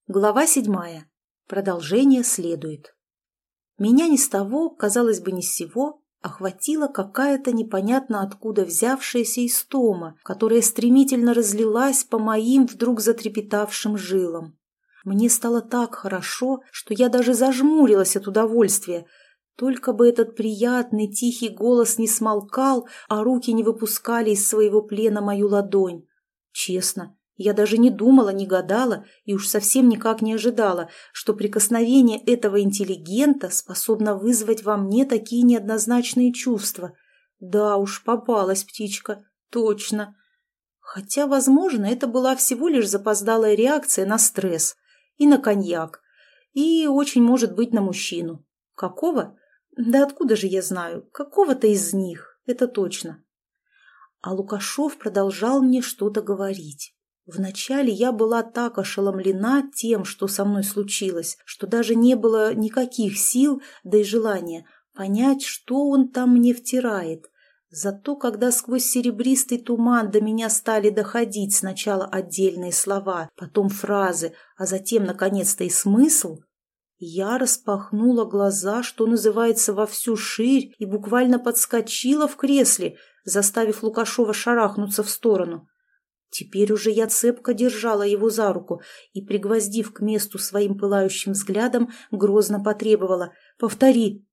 Глава 7. Продолжение следует. Меня ни с того, казалось бы, ни с сего, охватила какая-то непонятно откуда взявшаяся истома, которая стремительно разлилась по моим вдруг затрепетавшим жилам. Мне стало так хорошо, что я даже зажмурилась от удовольствия. Только бы этот приятный тихий голос не смолкал, а руки не выпускали из своего плена мою ладонь. Честно, я даже не думала, не гадала и уж совсем никак не ожидала, что прикосновение этого интеллигента способно вызвать во мне такие неоднозначные чувства. Да уж, попалась птичка, точно. Хотя, возможно, это была всего лишь запоздалая реакция на стресс и на коньяк, и очень может быть на мужчину. Какого? Да откуда же я знаю? Какого-то из них, это точно. А Лукашов продолжал мне что-то говорить. Вначале я была так ошеломлена тем, что со мной случилось, что даже не было никаких сил, да и желания понять, что он там мне втирает. Зато когда сквозь серебристый туман до меня стали доходить сначала отдельные слова, потом фразы, а затем, наконец-то, и смысл, я распахнула глаза, что называется, во всю ширь и буквально подскочила в кресле, заставив Лукашова шарахнуться в сторону. Теперь уже я цепко держала его за руку и, пригвоздив к месту своим пылающим взглядом, грозно потребовала: «Повтори».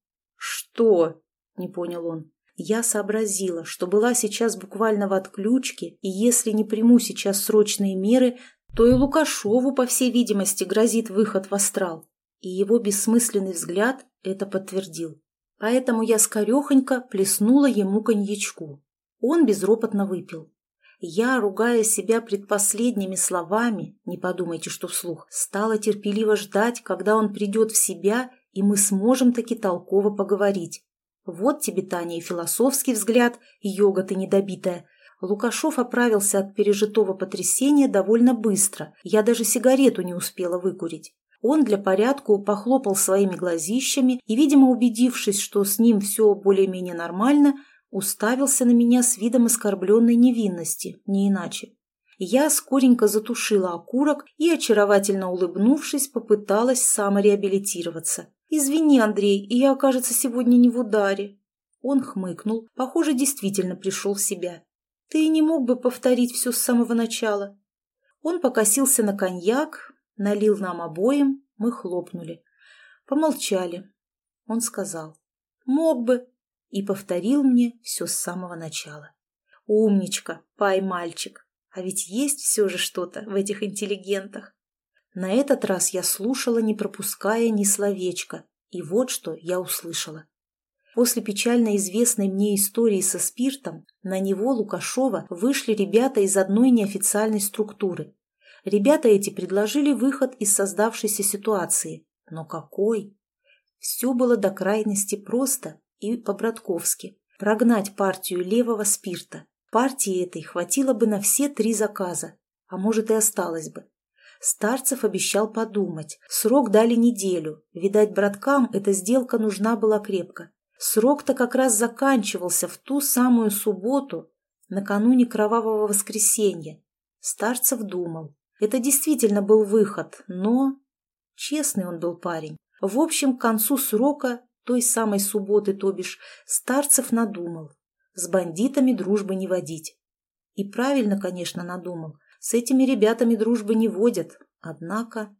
«Что?» — не понял он. Я сообразила, что была сейчас буквально в отключке, и если не приму сейчас срочные меры, то и Лукашову, по всей видимости, грозит выход в астрал. И его бессмысленный взгляд это подтвердил. Поэтому я скорехонько плеснула ему коньячку. Он безропотно выпил. Я, ругая себя предпоследними словами, не подумайте, что вслух, стала терпеливо ждать, когда он придет в себя, и мы сможем таки толково поговорить. Вот тебе, Таня, и философский взгляд, и йога ты недобитая. Лукашов оправился от пережитого потрясения довольно быстро, я даже сигарету не успела выкурить. Он для порядку похлопал своими глазищами и, видимо, убедившись, что с ним все более-менее нормально, уставился на меня с видом оскорбленной невинности, не иначе. Я скоренько затушила окурок и, очаровательно улыбнувшись, попыталась самореабилитироваться. «Извини, Андрей, я, кажется, сегодня не в ударе». Он хмыкнул, похоже, действительно пришел в себя. «Ты не мог бы повторить все с самого начала?» Он покосился на коньяк, налил нам обоим, мы хлопнули. Помолчали. Он сказал: «Мог бы», и повторил мне все с самого начала. «Умничка, пай-мальчик, а ведь есть все же что-то в этих интеллигентах». На этот раз я слушала, не пропуская ни словечка, и вот что я услышала. После печально известной мне истории со спиртом на него, Лукашова, вышли ребята из одной неофициальной структуры. Ребята эти предложили выход из создавшейся ситуации. Но какой? Все было до крайности просто и по-братковски. Прогнать партию левого спирта. Партии этой хватило бы на все 3 заказа, а может и осталось бы. Старцев обещал подумать. Срок дали неделю. Видать, браткам эта сделка нужна была крепко. Срок-то как раз заканчивался в ту самую субботу, накануне Кровавого воскресенья. Старцев думал. Это действительно был выход, но... Честный он был парень. В общем, к концу срока, той самой субботы, то бишь, Старцев надумал. С бандитами дружбы не водить. И правильно, конечно, надумал. С этими ребятами дружбы не водят. Однако...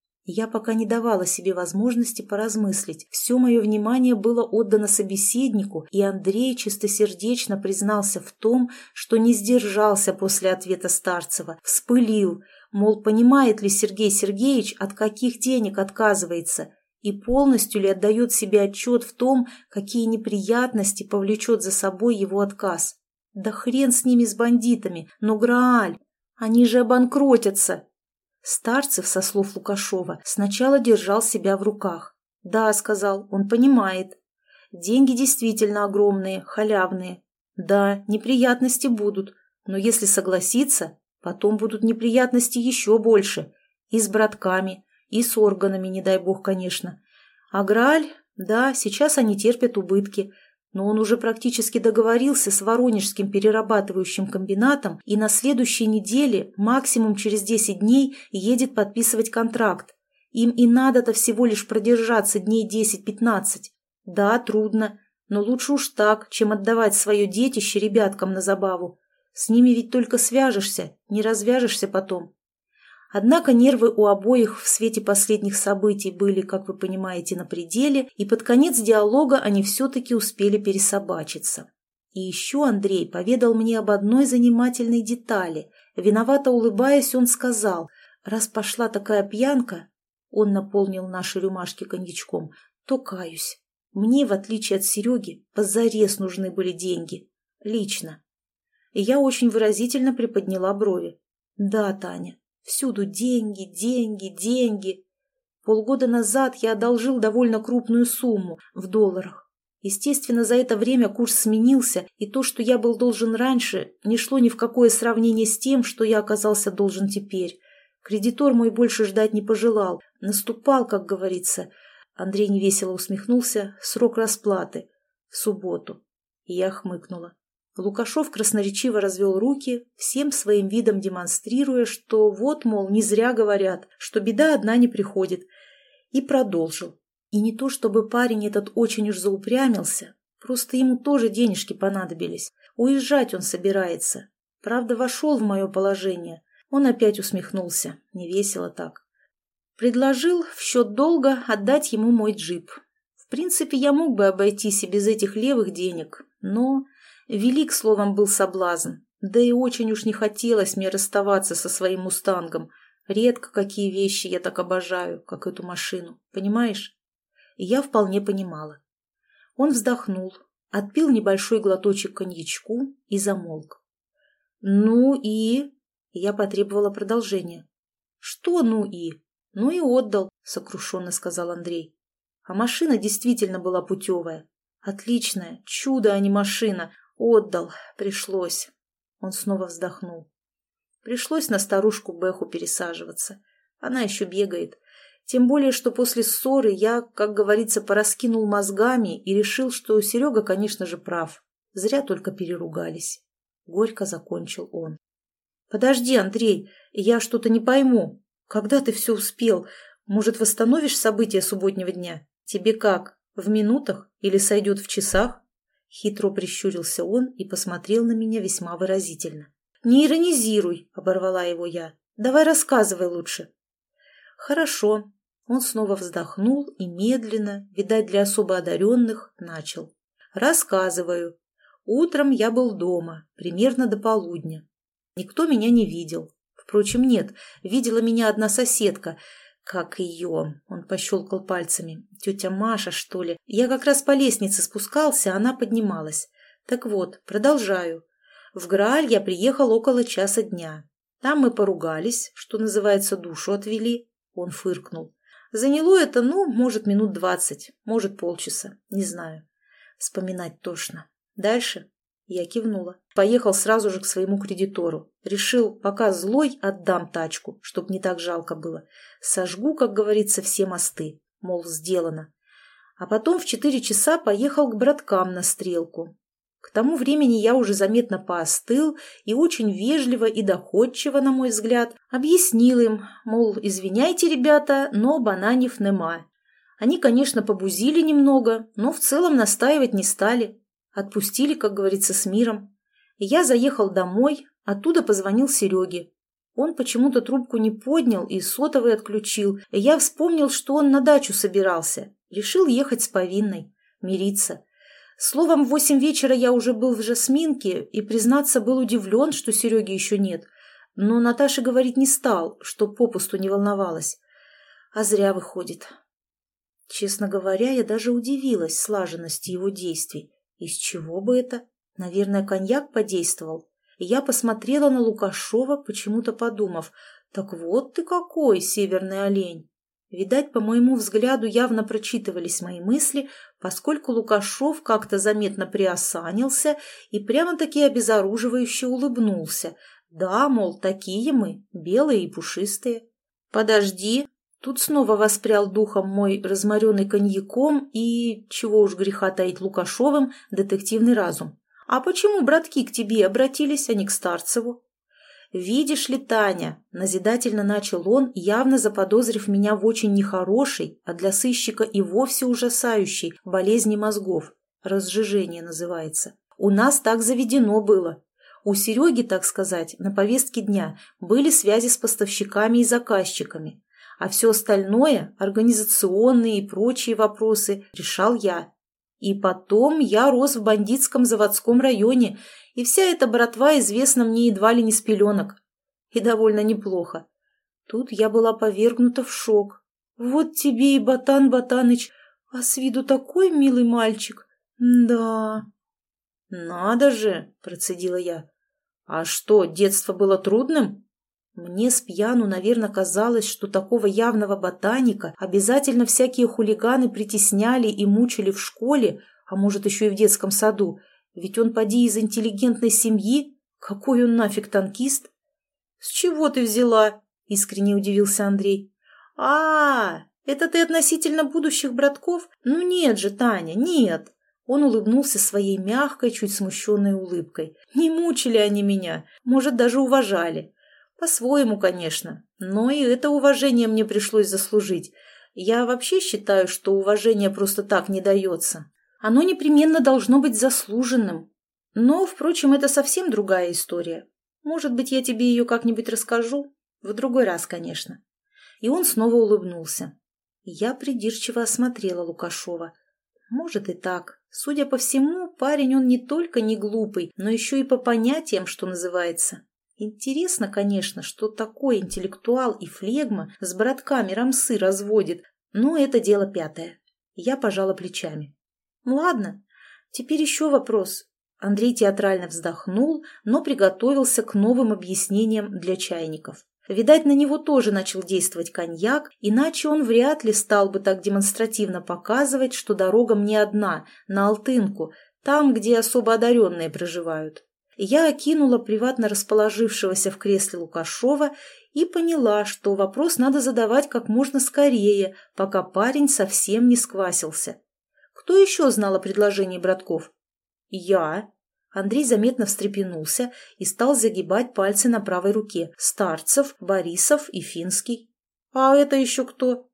Я пока не давала себе возможности поразмыслить. Все мое внимание было отдано собеседнику, и Андрей чистосердечно признался в том, что не сдержался после ответа Старцева, вспылил, мол, понимает ли Сергей Сергеевич, от каких денег отказывается, и полностью ли отдает себе отчет в том, какие неприятности повлечет за собой его отказ. Да хрен с ними, с бандитами, но Грааль, они же обанкротятся. Старцев, со слов Лукашова, сначала держал себя в руках. «Да», — сказал, — «он понимает. Деньги действительно огромные, халявные. Да, неприятности будут, но если согласиться, потом будут неприятности еще больше. И с братками, и с органами, не дай бог, конечно. А Грааль, да, сейчас они терпят убытки, но он уже практически договорился с Воронежским перерабатывающим комбинатом и на следующей неделе, максимум через 10 дней, едет подписывать контракт. Им и надо-то всего лишь продержаться дней 10-15. Да, трудно, но лучше уж так, чем отдавать свое детище ребяткам на забаву. С ними ведь только свяжешься, не развяжешься потом. Однако нервы у обоих в свете последних событий были, как вы понимаете, на пределе, и под конец диалога они все-таки успели пересобачиться. И еще Андрей поведал мне об одной занимательной детали. Виновато улыбаясь, он сказал: «Раз пошла такая пьянка», он наполнил наши рюмашки коньячком, «то каюсь. Мне, в отличие от Сереги, позарез нужны были деньги. Лично». И я очень выразительно приподняла брови. «Да, Таня, всюду деньги, деньги, деньги. Полгода назад я одолжил довольно крупную сумму в долларах. Естественно, за это время курс сменился, и то, что я был должен раньше, не шло ни в какое сравнение с тем, что я оказался должен теперь. Кредитор мой больше ждать не пожелал. Наступал, как говорится». Андрей невесело усмехнулся. «Срок расплаты. В субботу». И я хмыкнула. Лукашов красноречиво развел руки, всем своим видом демонстрируя, что вот, мол, не зря говорят, что беда одна не приходит. И продолжил. И не то, чтобы парень этот очень уж заупрямился, просто ему тоже денежки понадобились. Уезжать он собирается. Правда, вошел в мое положение. Он опять усмехнулся, невесело так. Предложил в счет долга отдать ему мой джип. В принципе, я мог бы обойтись и без этих левых денег, но велик, словом, был соблазн. Да и очень уж не хотелось мне расставаться со своим мустангом. Редко какие вещи я так обожаю, как эту машину, понимаешь? И я вполне понимала. Он вздохнул, отпил небольшой глоточек коньячку и замолк. «Ну и...» Я потребовала продолжения. «Что «ну и»?» «Ну и отдал», — сокрушенно сказал Андрей. А машина действительно была путевая. Отличная, чудо, а не машина. Отдал, пришлось. Он снова вздохнул. Пришлось на старушку Бэху пересаживаться. Она еще бегает. Тем более, что после ссоры я, как говорится, пораскинул мозгами и решил, что Серега, конечно же, прав. Зря только переругались. Горько закончил он. «Подожди, Андрей, я что-то не пойму. Когда ты все успел? Может, восстановишь события субботнего дня? Тебе как, в минутах или сойдет в часах?» Хитро прищурился он и посмотрел на меня весьма выразительно. «Не иронизируй», — оборвала его я. «Давай рассказывай лучше». «Хорошо». Он снова вздохнул и медленно, видать, для особо одаренных, начал. «Рассказываю. Утром я был дома, примерно до полудня. Никто меня не видел. Впрочем, нет, видела меня одна соседка. Как ее? Он пощелкал пальцами. Тетя Маша, что ли? Я как раз по лестнице спускался, она поднималась. Так вот, продолжаю. В Грааль я приехал около часа дня. Там мы поругались, что называется, душу отвели. Он фыркнул. Заняло это, может, минут 20, может, полчаса, не знаю. Вспоминать тошно. Дальше? Я кивнула. Поехал сразу же к своему кредитору. Решил, пока злой, отдам тачку, чтоб не так жалко было. Сожгу, как говорится, все мосты. Мол, сделано. А потом в 4 часа поехал к браткам на стрелку. К тому времени я уже заметно поостыл и очень вежливо и доходчиво, на мой взгляд, объяснил им, мол, извиняйте, ребята, но бананев нема. Они, конечно, побузили немного, но в целом настаивать не стали. Отпустили, как говорится, с миром. И я заехал домой, оттуда позвонил Сереге. Он почему-то трубку не поднял и сотовый отключил, и я вспомнил, что он на дачу собирался. Решил ехать с повинной, мириться. Словом, в 8 вечера я уже был в Жасминке и, признаться, был удивлен, что Сереги еще нет. Но Наташе говорить не стал, что попусту не волновалась. А зря выходит. Честно говоря, я даже удивилась слаженности его действий. Из чего бы это? Наверное, коньяк подействовал. И я посмотрела на Лукашова, почему-то подумав, так вот ты какой, северный олень. Видать, по моему взгляду явно прочитывались мои мысли, поскольку Лукашов как-то заметно приосанился и прямо-таки обезоруживающе улыбнулся. Да, мол, такие мы, белые и пушистые. «Подожди», — Тут снова воспрял духом мой разморенный коньяком и, чего уж греха таить Лукашовым, детективный разум. А почему братки к тебе обратились, а не к Старцеву? «Видишь ли, Таня», — назидательно начал он, явно заподозрив меня в очень нехорошей, а для сыщика и вовсе ужасающей болезни мозгов. Разжижение называется. «У нас так заведено было. У Сереги, так сказать, на повестке дня были связи с поставщиками и заказчиками, а все остальное, организационные и прочие вопросы, решал я. И потом я рос в бандитском заводском районе, и вся эта братва известна мне едва ли не с пеленок. И довольно неплохо. Тут я была повергнута в шок. Вот тебе и Ботан Ботаныч, а с виду такой милый мальчик. Да. Надо же, процедила я. А что, детство было трудным? Мне спьяну, наверное, казалось, что такого явного ботаника обязательно всякие хулиганы притесняли и мучили в школе, а может еще и в детском саду, ведь он поди из интеллигентной семьи. Какой он нафиг танкист? — С чего ты взяла? — искренне удивился Андрей. — Это ты относительно будущих братков? Ну нет же, Таня, нет. Он улыбнулся своей мягкой, чуть смущенной улыбкой. Не мучили они меня, может, даже уважали. По-своему, конечно, но и это уважение мне пришлось заслужить. Я вообще считаю, что уважение просто так не дается. Оно непременно должно быть заслуженным. Но, впрочем, это совсем другая история. Может быть, я тебе ее как-нибудь расскажу? В другой раз, конечно. И он снова улыбнулся. Я придирчиво осмотрела Лукашова. Может и так. Судя по всему, парень он не только не глупый, но еще и по понятиям, что называется. Интересно, конечно, что такой интеллектуал и флегма с братками рамсы разводит, но это дело пятое. Я пожала плечами. Ладно, теперь еще вопрос. Андрей театрально вздохнул, но приготовился к новым объяснениям для чайников. Видать, на него тоже начал действовать коньяк, иначе он вряд ли стал бы так демонстративно показывать, что дорога мне одна, на Алтынку, там, где особо одаренные проживают. Я окинула приватно расположившегося в кресле Лукашова и поняла, что вопрос надо задавать как можно скорее, пока парень совсем не сквасился. Кто еще знал о предложении братков? Я. Андрей заметно встрепенулся и стал загибать пальцы на правой руке. Старцев, Борисов и Финский. А это еще кто?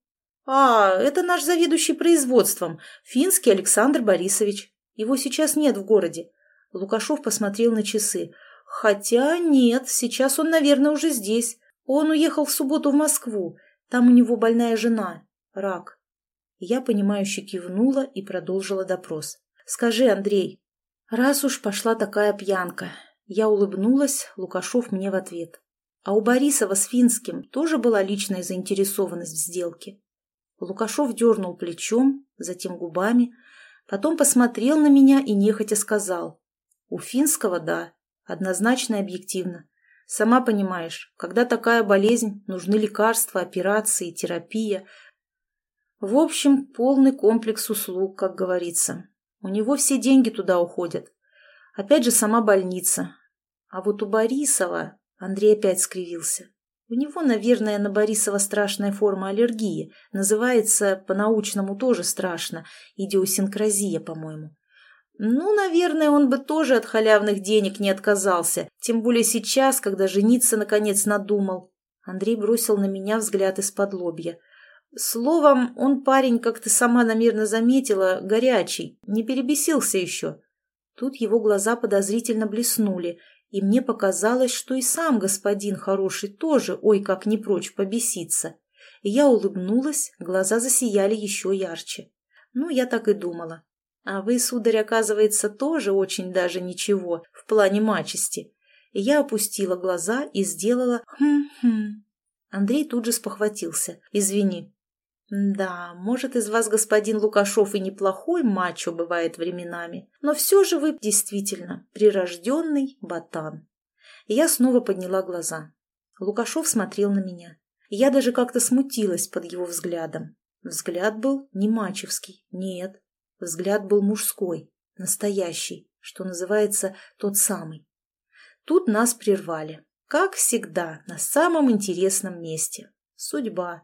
Это наш заведующий производством, Финский Александр Борисович. Его сейчас нет в городе. Лукашов посмотрел на часы. Хотя нет, сейчас он, наверное, уже здесь. Он уехал в субботу в Москву. Там у него больная жена. Рак. Я, понимающе кивнула и продолжила допрос. Скажи, Андрей, раз уж пошла такая пьянка. Я улыбнулась, Лукашов мне в ответ. А у Борисова с Финским тоже была личная заинтересованность в сделке. Лукашов дернул плечом, затем губами, потом посмотрел на меня и нехотя сказал. У Финского, да, однозначно и объективно. Сама понимаешь, когда такая болезнь, нужны лекарства, операции, терапия. В общем, полный комплекс услуг, как говорится. У него все деньги туда уходят. Опять же, сама больница. А вот у Борисова... Андрей опять скривился. У него, наверное, на Борисова страшная форма аллергии. Называется по-научному тоже страшно. Идиосинкразия, по-моему. Ну, наверное, он бы тоже от халявных денег не отказался, тем более сейчас, когда жениться наконец надумал. Андрей бросил на меня взгляд из-под лобья. Словом, он парень, как ты сама, наверное, заметила, горячий, не перебесился еще. Тут его глаза подозрительно блеснули, и мне показалось, что и сам господин хороший тоже, ой, как не прочь побеситься. И я улыбнулась, глаза засияли еще ярче. Ну, я так и думала. А вы, сударь, оказывается, тоже очень даже ничего в плане мачести. И я опустила глаза и сделала «хм-хм». Андрей тут же спохватился. «Извини». «Да, может, из вас господин Лукашов и неплохой мачо бывает временами, но все же вы действительно прирожденный ботан». И я снова подняла глаза. Лукашов смотрел на меня. Я даже как-то смутилась под его взглядом. Взгляд был не мачевский, нет. Взгляд был мужской, настоящий, что называется, тот самый. Тут нас прервали. Как всегда, на самом интересном месте. Судьба.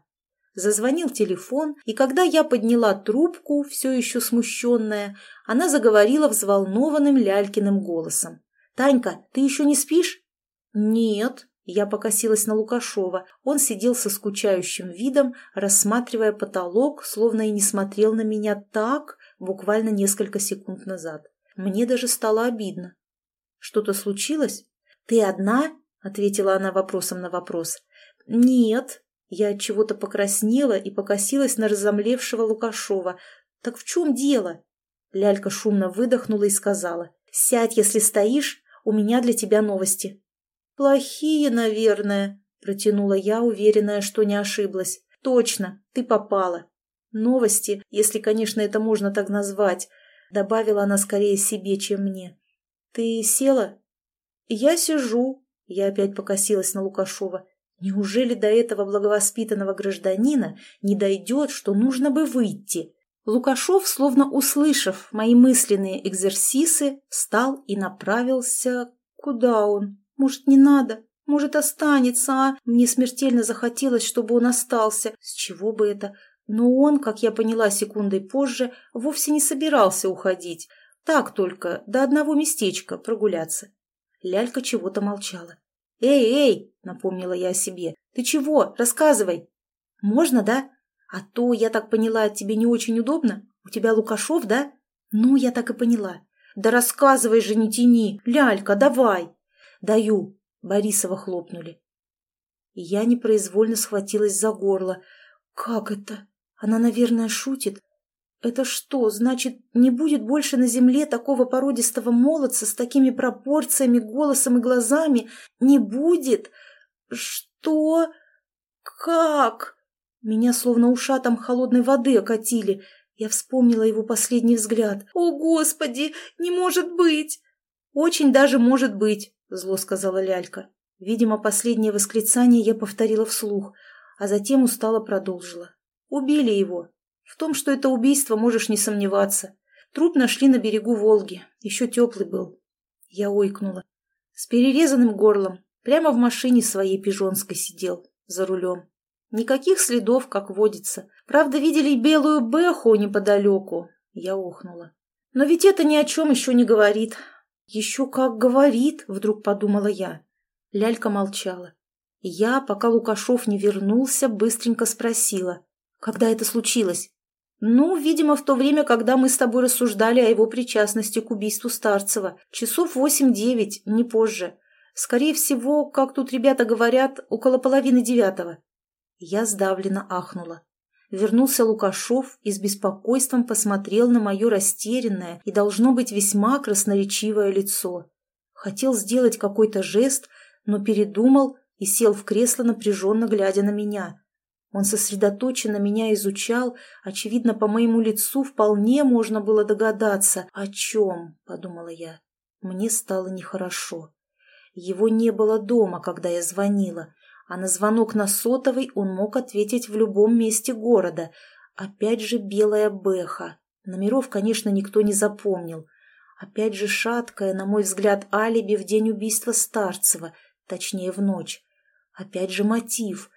Зазвонил телефон, и когда я подняла трубку, все еще смущенная, она заговорила взволнованным Лялькиным голосом. «Танька, ты еще не спишь?» «Нет», — я покосилась на Лукашова. Он сидел со скучающим видом, рассматривая потолок, словно и не смотрел на меня так буквально несколько секунд назад. Мне даже стало обидно. «Что-то случилось?» «Ты одна?» — ответила она вопросом на вопрос. «Нет». Я от чего-то покраснела и покосилась на разомлевшего Лукашова. «Так в чем дело?» Лялька шумно выдохнула и сказала. «Сядь, если стоишь, у меня для тебя новости». «Плохие, наверное», — протянула я, уверенная, что не ошиблась. «Точно, ты попала». «Новости, если, конечно, это можно так назвать», — добавила она скорее себе, чем мне. «Ты села?» «Я сижу», — я опять покосилась на Лукашова. Неужели до этого благовоспитанного гражданина не дойдет, что нужно бы выйти? Лукашов, словно услышав мои мысленные экзерсисы, встал и направился... Куда он? Может, не надо? Может, останется, а? Мне смертельно захотелось, чтобы он остался. С чего бы это? Но он, как я поняла секундой позже, вовсе не собирался уходить. Так только, до одного местечка прогуляться. Лялька чего-то молчала. «Эй, эй!» — напомнила я о себе. «Ты чего? Рассказывай!» «Можно, да? А то, я так поняла, тебе не очень удобно? У тебя Лукашов, да?» «Ну, я так и поняла». «Да рассказывай же, не тяни! Лялька, давай!» «Даю!» — Борисова хлопнули. И я непроизвольно схватилась за горло. «Как это? Она, наверное, шутит?» «Это что, значит, не будет больше на земле такого породистого молодца с такими пропорциями, голосом и глазами? Не будет? Что? Как?» Меня словно ушатом холодной воды окатили. Я вспомнила его последний взгляд. «О, Господи, не может быть!» «Очень даже может быть», — зло сказала Лялька. Видимо, последнее восклицание я повторила вслух, а затем устало продолжила. «Убили его. В том, что это убийство, можешь не сомневаться. Труп нашли на берегу Волги. Еще теплый был». Я ойкнула. С перерезанным горлом. Прямо в машине своей пижонской сидел. За рулем. Никаких следов, как водится. Правда, видели белую бэху неподалеку. Я охнула. Но ведь это ни о чем еще не говорит. «Еще как говорит», — вдруг подумала я. Лялька молчала. Я, пока Лукашов не вернулся, быстренько спросила. «Когда это случилось?» «Ну, видимо, в то время, когда мы с тобой рассуждали о его причастности к убийству Старцева. Часов 8-9, не позже. Скорее всего, как тут ребята говорят, около 8:30». Я сдавленно ахнула. Вернулся Лукашов и с беспокойством посмотрел на мое растерянное и, должно быть, весьма красноречивое лицо. Хотел сделать какой-то жест, но передумал и сел в кресло, напряженно глядя на меня. Он сосредоточенно меня изучал, очевидно, по моему лицу вполне можно было догадаться, о чем, подумала я. Мне стало нехорошо. Его не было дома, когда я звонила, а на звонок на сотовый он мог ответить в любом месте города. Опять же белая бэха. Номеров, конечно, никто не запомнил. Опять же шаткое, на мой взгляд, алиби в день убийства Старцева, точнее, в ночь. Опять же мотив.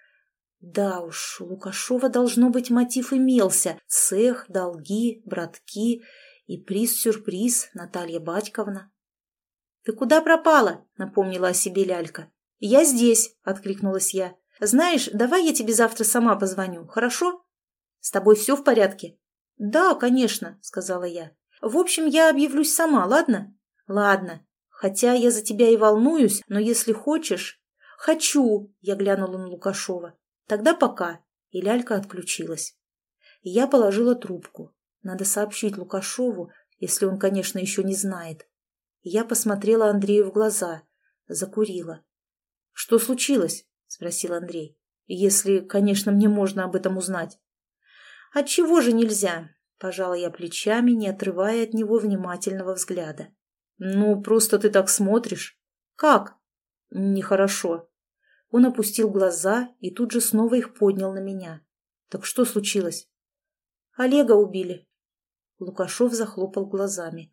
Да уж, у Лукашова, должно быть, мотив имелся. Цех, долги, братки и приз-сюрприз Наталья Батьковна. «Ты куда пропала?» — напомнила о себе Лялька. «Я здесь», — откликнулась я. «Знаешь, давай я тебе завтра сама позвоню, хорошо? С тобой все в порядке?» «Да, конечно», — сказала я. «В общем, я объявлюсь сама, ладно?» «Ладно. Хотя я за тебя и волнуюсь, но если хочешь...» «Хочу», — я глянула на Лукашова. «Тогда пока». И Лялька отключилась. Я положила трубку. Надо сообщить Лукашову, если он, конечно, еще не знает. Я посмотрела Андрею в глаза. Закурила. «Что случилось?» — спросил Андрей. «Если, конечно, мне можно об этом узнать». «Отчего же нельзя?» — пожала я плечами, не отрывая от него внимательного взгляда. «Ну, просто ты так смотришь». «Как?» «Нехорошо». Он опустил глаза и тут же снова их поднял на меня. «Так что случилось?» «Олега убили». Лукашов захлопал глазами.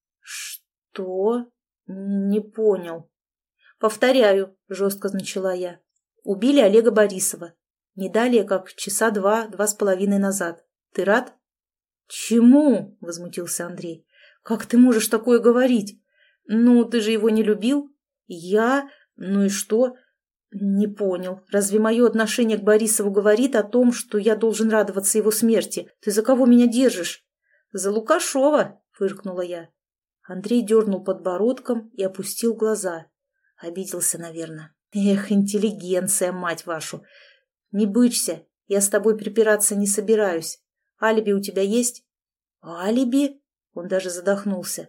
«Что?» «Не понял». «Повторяю», — жестко начала я. «Убили Олега Борисова». Не далее, как часа 2–2,5 назад. Ты рад?» «Чему?» – возмутился Андрей. «Как ты можешь такое говорить? Ну, ты же его не любил?» «Я? Ну и что?» «Не понял. Разве мое отношение к Борисову говорит о том, что я должен радоваться его смерти? Ты за кого меня держишь?» «За Лукашова!» – фыркнула я. Андрей дернул подбородком и опустил глаза. Обиделся, наверное. «Эх, интеллигенция, мать вашу! Не бычься, я с тобой припираться не собираюсь. Алиби у тебя есть?» «Алиби?» Он даже задохнулся.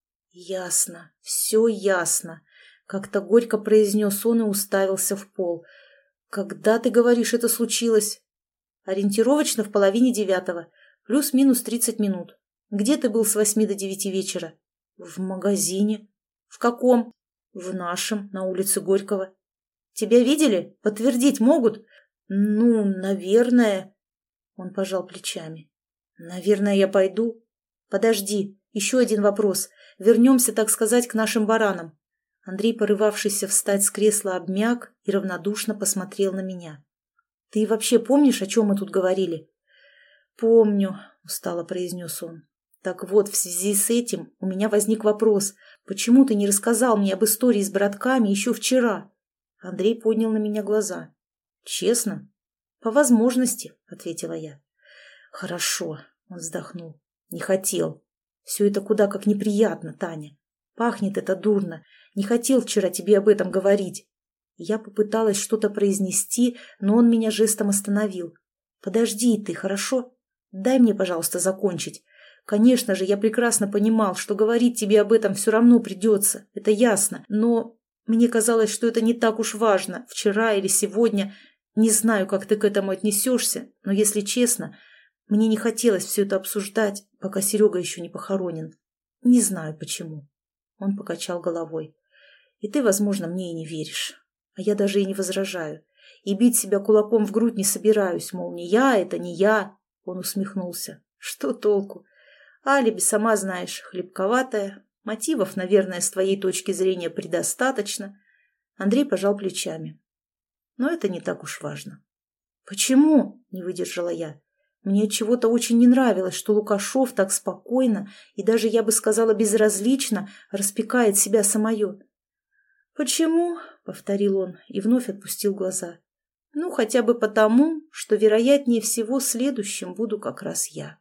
«Ясно, все ясно», — как-то горько произнес он и уставился в пол. «Когда, ты говоришь, это случилось?» «Ориентировочно в 8:30, плюс-минус 30 минут. Где ты был с 8 до 9 вечера?» «В магазине». «В каком?» «В нашем, на улице Горького». «Тебя видели? Подтвердить могут?» «Ну, наверное...» Он пожал плечами. «Наверное, я пойду». «Подожди, еще один вопрос. Вернемся, так сказать, к нашим баранам». Андрей, порывавшийся встать с кресла, обмяк и равнодушно посмотрел на меня. «Ты вообще помнишь, о чем мы тут говорили?» «Помню», — устало произнес он. «Так вот, в связи с этим у меня возник вопрос. Почему ты не рассказал мне об истории с братками еще вчера?» Андрей поднял на меня глаза. «Честно?» «По возможности», — ответила я. «Хорошо», — он вздохнул. «Не хотел. Все это куда как неприятно, Таня. Пахнет это дурно. Не хотел вчера тебе об этом говорить». Я попыталась что-то произнести, но он меня жестом остановил. «Подожди ты, хорошо? Дай мне, пожалуйста, закончить. Конечно же, я прекрасно понимал, что говорить тебе об этом все равно придется. Это ясно. Но мне казалось, что это не так уж важно, вчера или сегодня. Не знаю, как ты к этому отнесешься, но, если честно, мне не хотелось все это обсуждать, пока Серега еще не похоронен. Не знаю, почему». Он покачал головой. «И ты, возможно, мне и не веришь. А я даже и не возражаю. И бить себя кулаком в грудь не собираюсь, мол, не я, это не я». Он усмехнулся. «Что толку? Алиби, сама знаешь, хлебковатая. Мотивов, наверное, с твоей точки зрения предостаточно». Андрей пожал плечами. «Но это не так уж важно». «Почему?» – не выдержала я. Мне чего-то очень не нравилось, что Лукашов так спокойно и даже, я бы сказала, безразлично распекает себя самое. «Почему?» — повторил он и вновь отпустил глаза. «Ну, хотя бы потому, что, вероятнее всего, следующим буду как раз я».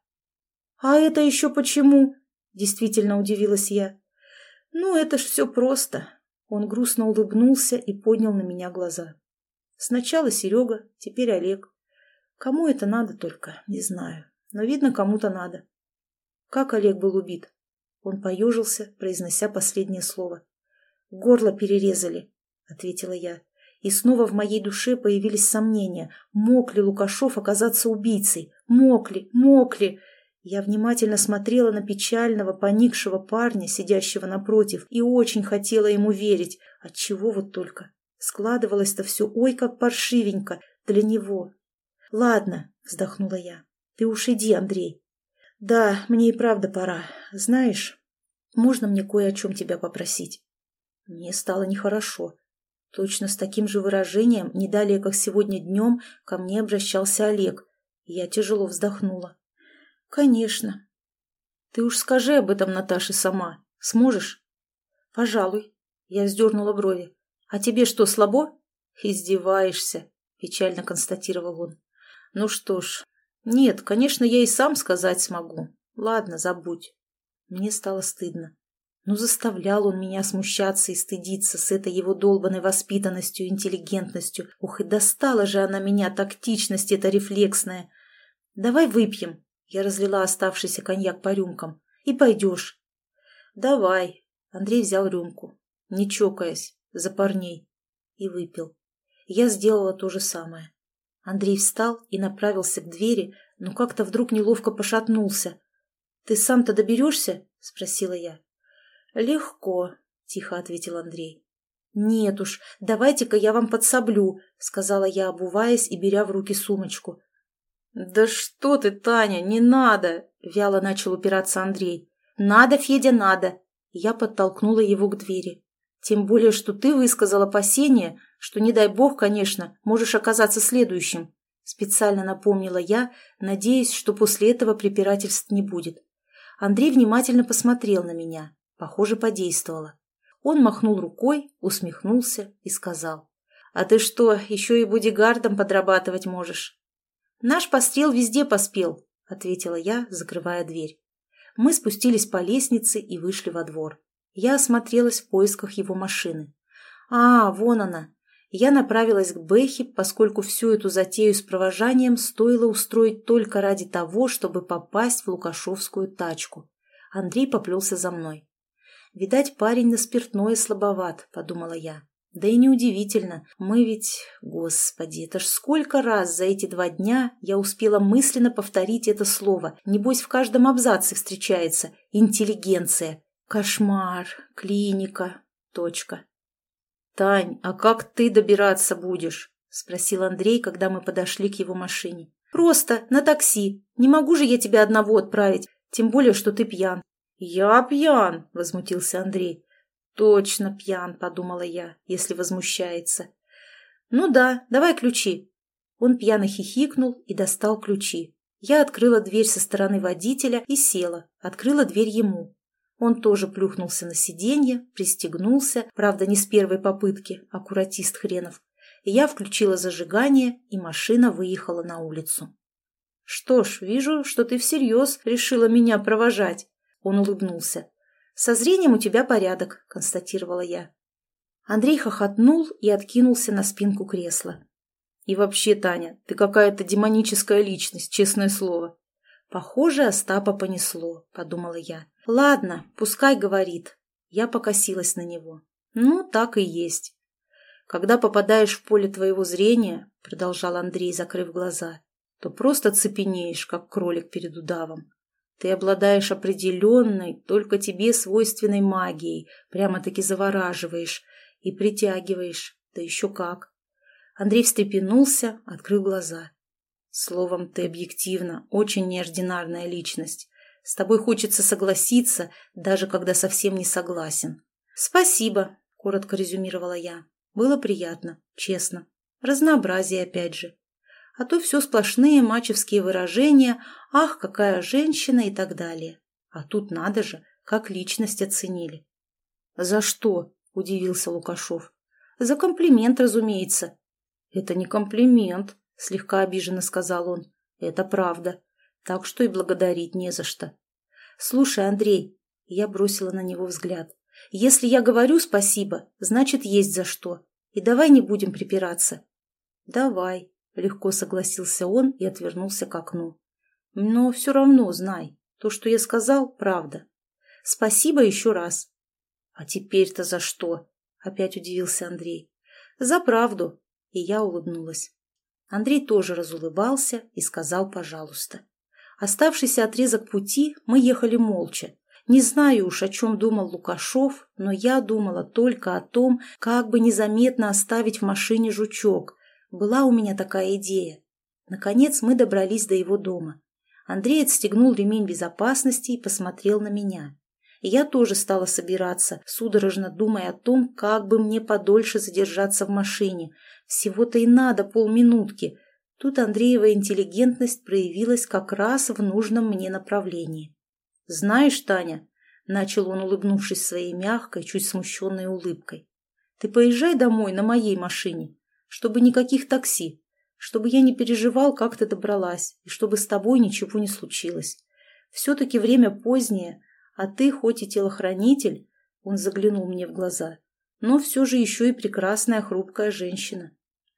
«А это еще почему?» — действительно удивилась я. «Ну, это ж все просто». Он грустно улыбнулся и поднял на меня глаза. «Сначала Серега, теперь Олег. Кому это надо только, не знаю, но, видно, кому-то надо». «Как Олег был убит?» Он поежился, произнося последнее слово. «Горло перерезали», — ответила я. И снова в моей душе появились сомнения. Мог ли Лукашов оказаться убийцей? Мог ли? Я внимательно смотрела на печального, поникшего парня, сидящего напротив, и очень хотела ему верить. Отчего вот только? Складывалось-то все ой как паршивенько для него. «Ладно», — вздохнула я, — «ты уж иди, Андрей». «Да, мне и правда пора. Знаешь, можно мне кое о чем тебя попросить?» Мне стало нехорошо. Точно с таким же выражением, не далее, как сегодня днем, ко мне обращался Олег. Я тяжело вздохнула. «Конечно». «Ты уж скажи об этом Наташе сама. Сможешь?» «Пожалуй». Я вздернула брови. «А тебе что, слабо?» «Издеваешься», — печально констатировал он. «Ну что ж, нет, конечно, я и сам сказать смогу. Ладно, забудь». Мне стало стыдно. Ну, заставлял он меня смущаться и стыдиться с этой его долбанной воспитанностью и интеллигентностью. Ух, и достала же она меня, тактичность эта рефлексная. «Давай выпьем». Я разлила оставшийся коньяк по рюмкам. «И пойдешь». «Давай». Андрей взял рюмку, не чокаясь, за парней, и выпил. Я сделала то же самое. Андрей встал и направился к двери, но как-то вдруг неловко пошатнулся. «Ты сам-то доберешься?» — спросила я. «Легко», — тихо ответил Андрей. «Нет уж, давайте-ка я вам подсоблю», — сказала я, обуваясь и беря в руки сумочку. «Да что ты, Таня, не надо!» — вяло начал упираться Андрей. «Надо, Федя, надо!» Я подтолкнула его к двери. «Тем более, что ты высказал опасение, что, не дай бог, конечно, можешь оказаться следующим. специально напомнила я, надеясь, что после этого препирательств не будет. Андрей внимательно посмотрел на меня. Похоже, подействовало. Он махнул рукой, усмехнулся и сказал: «А ты что, еще и бодигардом подрабатывать можешь?» «Наш пострел везде поспел», — ответила я, закрывая дверь. Мы спустились по лестнице и вышли во двор. Я осмотрелась в поисках его машины. А, вон она. Я направилась к Бэхе, поскольку всю эту затею с провожанием стоило устроить только ради того, чтобы попасть в лукашовскую тачку. Андрей поплелся за мной. «Видать, парень на спиртное слабоват», — подумала я. «Да и неудивительно, мы ведь... Господи, это ж сколько раз за эти 2 дня я успела мысленно повторить это слово. Небось, в каждом абзаце встречается. Интеллигенция. Кошмар. Клиника. Точка». «Тань, а как ты добираться будешь?» — спросил Андрей, когда мы подошли к его машине. «Просто, на такси. Не могу же я тебя одного отправить, тем более, что ты пьян». «Я пьян!» — возмутился Андрей. «Точно пьян», — подумала я, если возмущается. «Ну да, давай ключи». Он пьяно хихикнул и достал ключи. Я открыла дверь со стороны водителя и села, открыла дверь ему. Он тоже плюхнулся на сиденье, пристегнулся, правда, не с первой попытки, аккуратист хренов. И я включила зажигание, и машина выехала на улицу. «Что ж, вижу, что ты всерьез решила меня провожать». Он улыбнулся. «Со зрением у тебя порядок», — констатировала я. Андрей хохотнул и откинулся на спинку кресла. «И вообще, Таня, ты какая-то демоническая личность, честное слово». «Похоже, Остапа понесло», — подумала я. «Ладно, пускай говорит». Я покосилась на него. «Ну, так и есть». «Когда попадаешь в поле твоего зрения, — продолжал Андрей, закрыв глаза, — то просто цепенеешь, как кролик перед удавом. Ты обладаешь определенной, только тебе свойственной магией, прямо-таки завораживаешь и притягиваешь, да еще как». Андрей встрепенулся, открыл глаза. «Словом, ты объективно очень неординарная личность. С тобой хочется согласиться, даже когда совсем не согласен». «Спасибо», — коротко резюмировала я. «Было приятно, честно. Разнообразие опять же. А то все сплошные мачевские выражения «ах, какая женщина» и так далее. А тут надо же, как личность оценили». «За что?» – удивился Лукашов. «За комплимент, разумеется». «Это не комплимент», – слегка обиженно сказал он. «Это правда. Так что и благодарить не за что». «Слушай, Андрей», – я бросила на него взгляд, – «если я говорю спасибо, значит, есть за что. И давай не будем припираться». «Давай», — легко согласился он и отвернулся к окну. «Но все равно знай, то, что я сказал, правда. Спасибо еще раз». «А теперь-то за что?» — опять удивился Андрей. «За правду». И я улыбнулась. Андрей тоже разулыбался и сказал «пожалуйста». Оставшийся отрезок пути мы ехали молча. Не знаю уж, о чем думал Лукашов, но я думала только о том, как бы незаметно оставить в машине жучок. Была у меня такая идея. Наконец мы добрались до его дома. Андрей отстегнул ремень безопасности и посмотрел на меня. И я тоже стала собираться, судорожно думая о том, как бы мне подольше задержаться в машине. Всего-то и надо полминутки. Тут Андреева интеллигентность проявилась как раз в нужном мне направлении. «Знаешь, Таня», — начал он, улыбнувшись своей мягкой, чуть смущенной улыбкой, «ты поезжай домой на моей машине, чтобы никаких такси, чтобы я не переживал, как ты добралась, и чтобы с тобой ничего не случилось. Все-таки время позднее, а ты хоть и телохранитель», — он заглянул мне в глаза, «но все же еще и прекрасная хрупкая женщина».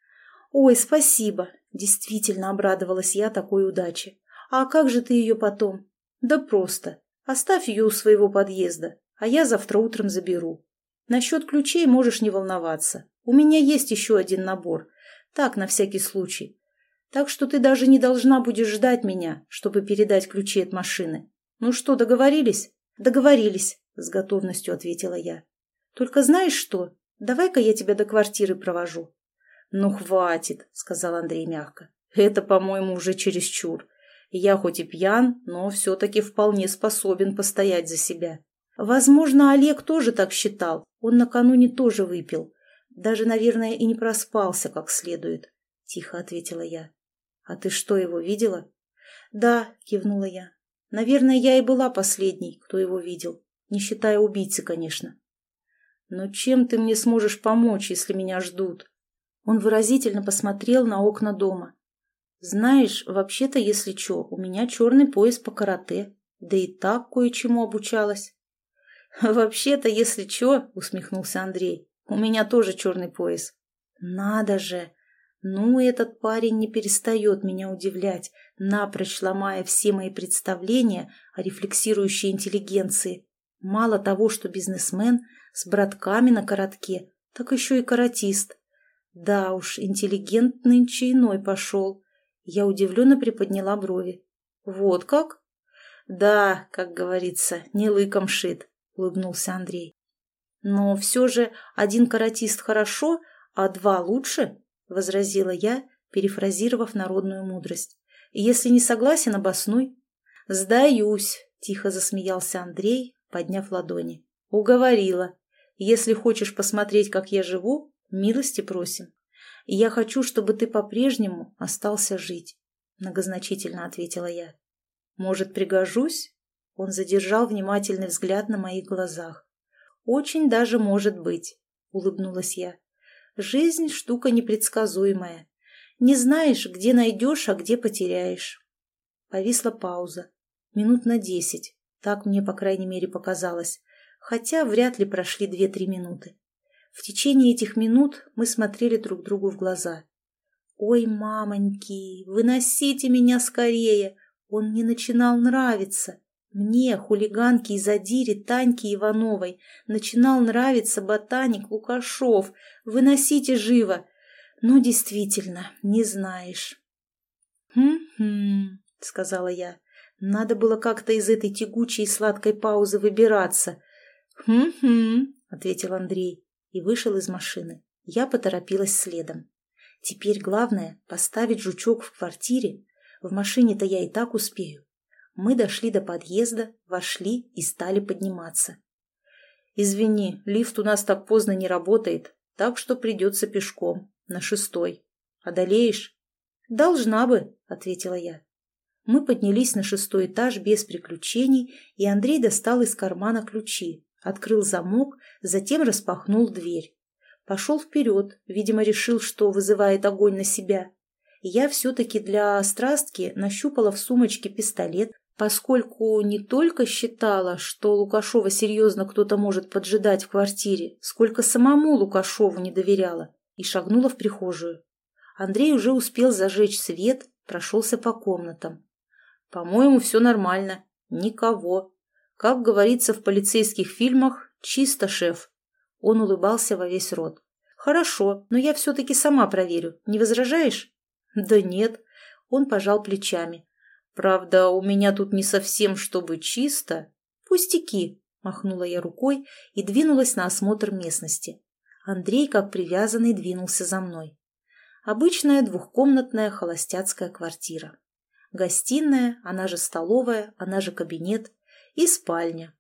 «Ой, спасибо», — действительно обрадовалась я такой удаче. «А как же ты ее потом?» «Да просто. Оставь ее у своего подъезда, а я завтра утром заберу. Насчет ключей можешь не волноваться. У меня есть еще один набор. Так, на всякий случай. Так что ты даже не должна будешь ждать меня, чтобы передать ключи от машины. Ну что, договорились?» «Договорились», — с готовностью ответила я. «Только знаешь что? Давай-ка я тебя до квартиры провожу». «Ну, хватит», — сказал Андрей мягко. «Это, по-моему, уже чересчур. Я хоть и пьян, но все-таки вполне способен постоять за себя». Возможно, Олег тоже так считал. Он накануне тоже выпил. Даже, наверное, и не проспался как следует, — тихо ответила я. А ты что, его видела? Да, кивнула я. Наверное, я и была последней, кто его видел. Не считая убийцы, конечно. Но чем ты мне сможешь помочь, если меня ждут? Он выразительно посмотрел на окна дома. Знаешь, вообще-то, если чё, у меня черный пояс по карате, да и так кое-чему обучалась. Вообще-то, если чё, усмехнулся Андрей, у меня тоже черный пояс. Надо же! Ну, этот парень не перестает меня удивлять, напрочь ломая все мои представления о рефлексирующей интеллигенции. Мало того, что бизнесмен с братками на коротке, так еще и каратист. Да уж, интеллигент нынче иной пошел. Я удивленно приподняла брови. Вот как? Да, как говорится, не лыком шит, улыбнулся Андрей. Но все же один каратист хорошо, а два лучше, возразила я, перефразировав народную мудрость. Если не согласен, обоснуй. Сдаюсь, тихо засмеялся Андрей, подняв ладони. Уговорила. Если хочешь посмотреть, как я живу, милости просим. И я хочу, чтобы ты по-прежнему остался жить, многозначительно ответила я. Может, пригожусь? Он задержал внимательный взгляд на моих глазах. Очень даже может быть, улыбнулась я. Жизнь штука непредсказуемая. Не знаешь, где найдешь, а где потеряешь. Повисла пауза. Минут на 10. Так мне, по крайней мере, показалось. Хотя вряд ли прошли 2-3 минуты. В течение этих минут мы смотрели друг другу в глаза. «Ой, мамоньки, выносите меня скорее! Он мне начинал нравиться. Мне, хулиганке и задире Таньке Ивановой, начинал нравиться ботаник Лукашов. Выносите живо! Ну, действительно, не знаешь». «Хм-хм», — сказала я. Надо было как-то из этой тягучей и сладкой паузы выбираться. «Хм-хм», — ответил Андрей и вышел из машины. Я поторопилась следом. Теперь главное — поставить жучок в квартире. В машине-то я и так успею. Мы дошли до подъезда, вошли и стали подниматься. «Извини, лифт у нас так поздно не работает, так что придется пешком, на 6-й. Одолеешь?» «Должна бы», — ответила я. Мы поднялись на 6-й этаж без приключений, и Андрей достал из кармана ключи, открыл замок, затем распахнул дверь. Пошел вперед, видимо, решил, что вызывает огонь на себя. Я все-таки для страстки нащупала в сумочке пистолет, поскольку не только считала, что Лукашова серьезно кто-то может поджидать в квартире, сколько самому Лукашову не доверяла, и шагнула в прихожую. Андрей уже успел зажечь свет, прошелся по комнатам. «По-моему, все нормально. Никого. Как говорится в полицейских фильмах, чисто, шеф». Он улыбался во весь рот. «Хорошо, но я все-таки сама проверю. Не возражаешь?» «Да нет». Он пожал плечами. «Правда, у меня тут не совсем чтобы чисто». «Пустяки», — махнула я рукой и двинулась на осмотр местности. Андрей, как привязанный, двинулся за мной. Обычная двухкомнатная холостяцкая квартира. Гостиная, она же столовая, она же кабинет, и спальня.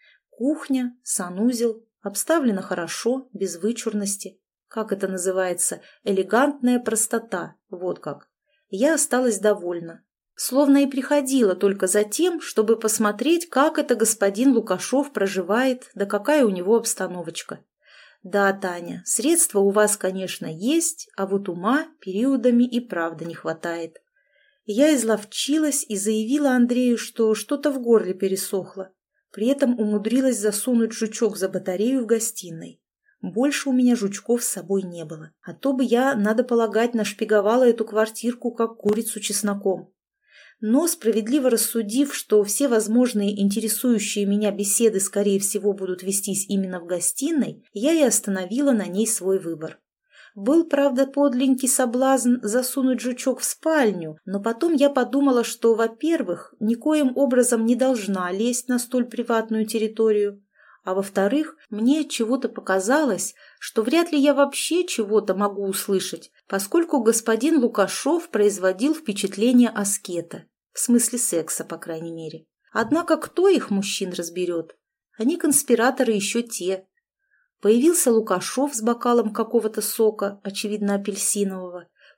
Кухня, санузел, обставлена хорошо, без вычурности. Как это называется? Элегантная простота, вот как. Я осталась довольна. Словно и приходила только за тем, чтобы посмотреть, как это господин Лукашов проживает, да какая у него обстановочка. Да, Таня, средства у вас, конечно, есть, а вот ума периодами и правда не хватает. Я изловчилась и заявила Андрею, что что-то в горле пересохло. При этом умудрилась засунуть жучок за батарею в гостиной. Больше у меня жучков с собой не было, а то бы я, надо полагать, нашпиговала эту квартирку, как курицу чесноком. Но, справедливо рассудив, что все возможные интересующие меня беседы, скорее всего, будут вестись именно в гостиной, я и остановила на ней свой выбор. Был, правда, подленький соблазн засунуть жучок в спальню, но потом я подумала, что, во-первых, никоим образом не должна лезть на столь приватную территорию, а во-вторых, мне чего-то показалось, что вряд ли я вообще чего-то могу услышать, поскольку господин Лукашов производил впечатление аскета, в смысле секса, по крайней мере. Однако кто их, мужчин, разберет? Они конспираторы еще те. Появился Лукашов с бокалом какого-то сока, очевидно апельсинового,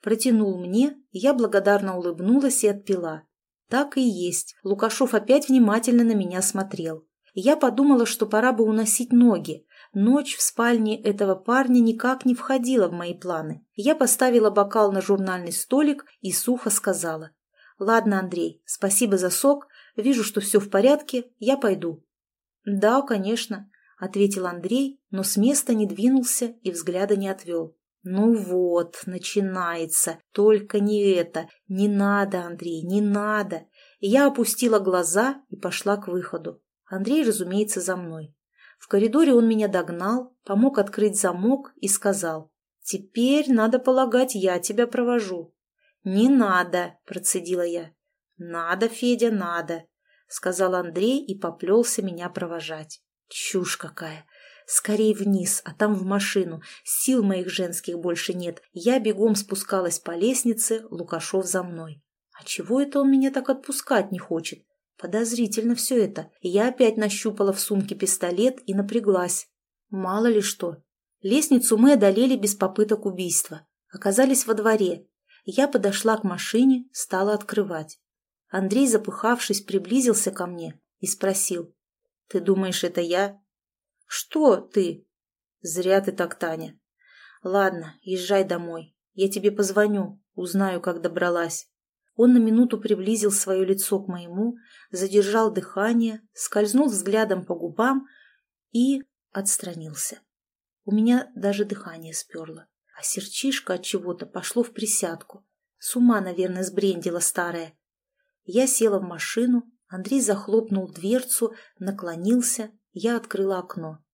Протянул мне, я благодарно улыбнулась и отпила. Так и есть, Лукашов опять внимательно на меня смотрел. Я подумала, что пора бы уносить ноги. Ночь в спальне этого парня никак не входила в мои планы. Я поставила бокал на журнальный столик и сухо сказала: «Ладно, Андрей, спасибо за сок. Вижу, что все в порядке, я пойду». «Да, конечно», — ответил Андрей, но с места не двинулся и взгляда не отвел. «Ну вот, начинается. Только не это. Не надо, Андрей, не надо». Я опустила глаза и пошла к выходу. Андрей, разумеется, за мной. В коридоре он меня догнал, помог открыть замок и сказал: «Теперь, надо полагать, я тебя провожу». «Не надо», – процедила я. «Надо, Федя, надо», – сказал Андрей и поплелся меня провожать. Чушь какая! Скорей вниз, а там в машину. Сил моих женских больше нет. Я бегом спускалась по лестнице, Лукашов за мной. А чего это он меня так отпускать не хочет? Подозрительно все это. Я опять нащупала в сумке пистолет и напряглась. Мало ли что. Лестницу мы одолели без попыток убийства. Оказались во дворе. Я подошла к машине, стала открывать. Андрей, запыхавшись, приблизился ко мне и спросил: «Ты думаешь, это я?» «Что ты?» «Зря ты так, Таня. Ладно, езжай домой. Я тебе позвоню, узнаю, как добралась». Он на минуту приблизил свое лицо к моему, задержал дыхание, скользнул взглядом по губам и отстранился. У меня даже дыхание сперло, а сердчишко от чего-то пошло в присядку. С ума, наверное, сбрендила старая. Я села в машину, Андрей захлопнул дверцу, наклонился, я открыла окно.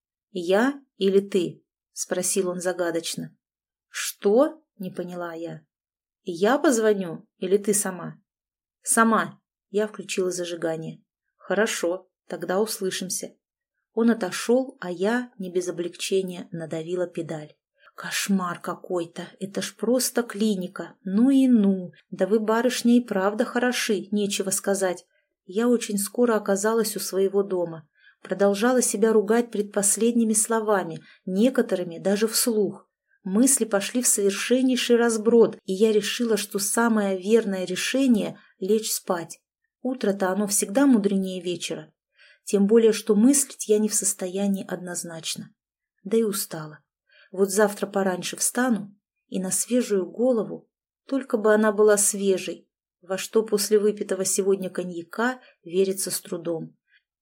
«Я или ты?» — спросил он загадочно. «Что?» — не поняла я. «Я позвоню или ты сама?» «Сама». Я включила зажигание. «Хорошо, тогда услышимся». Он отошел, а я, не без облегчения, надавила педаль. «Кошмар какой-то! Это ж просто клиника! Ну и ну! Да вы, барышня, и правда хороши, нечего сказать!» Я очень скоро оказалась у своего дома. Продолжала себя ругать предпоследними словами, некоторыми даже вслух. Мысли пошли в совершеннейший разброд, и я решила, что самое верное решение – лечь спать. Утро-то оно всегда мудренее вечера. Тем более, что мыслить я не в состоянии однозначно. Да и устала. Вот завтра пораньше встану и на свежую голову, только бы она была свежей, во что после выпитого сегодня коньяка верится с трудом.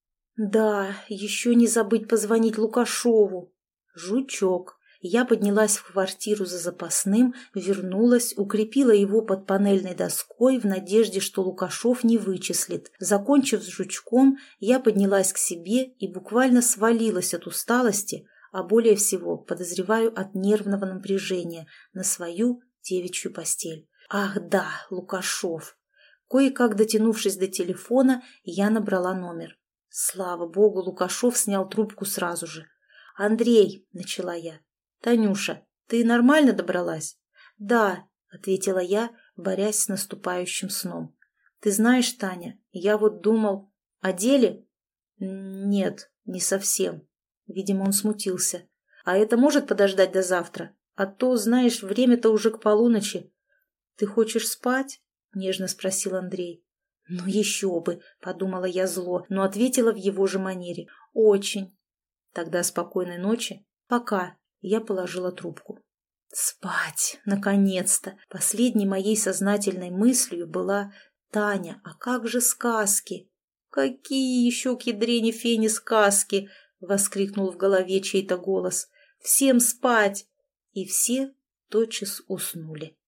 Да, еще не забыть позвонить Лукашову. Жучок. Я поднялась в квартиру за запасным, вернулась, укрепила его под панельной доской в надежде, что Лукашов не вычислит. Закончив с жучком, я поднялась к себе и буквально свалилась от усталости, а более всего, подозреваю, от нервного напряжения, на свою девичью постель. Ах да, Лукашов! Кое-как дотянувшись до телефона, я набрала номер. Слава богу, Лукашов снял трубку сразу же. «Андрей», — начала я. «Танюша, ты нормально добралась?» «Да», — ответила я, борясь с наступающим сном. «Ты знаешь, Таня, я вот думал...» «О деле?» «Нет, не совсем». Видимо, он смутился. «А это может подождать до завтра? А то, знаешь, время-то уже к полуночи». «Ты хочешь спать?» — нежно спросил Андрей. «Ну еще бы», — подумала я зло, но ответила в его же манере. «Очень». «Тогда спокойной ночи. Пока». Я положила трубку. Спать, наконец-то. Последней моей сознательной мыслью была: «Таня, а как же сказки?» «Какие еще к ядрене фени сказки?» — воскликнул в голове чей-то голос. «Всем спать!» И все тотчас уснули.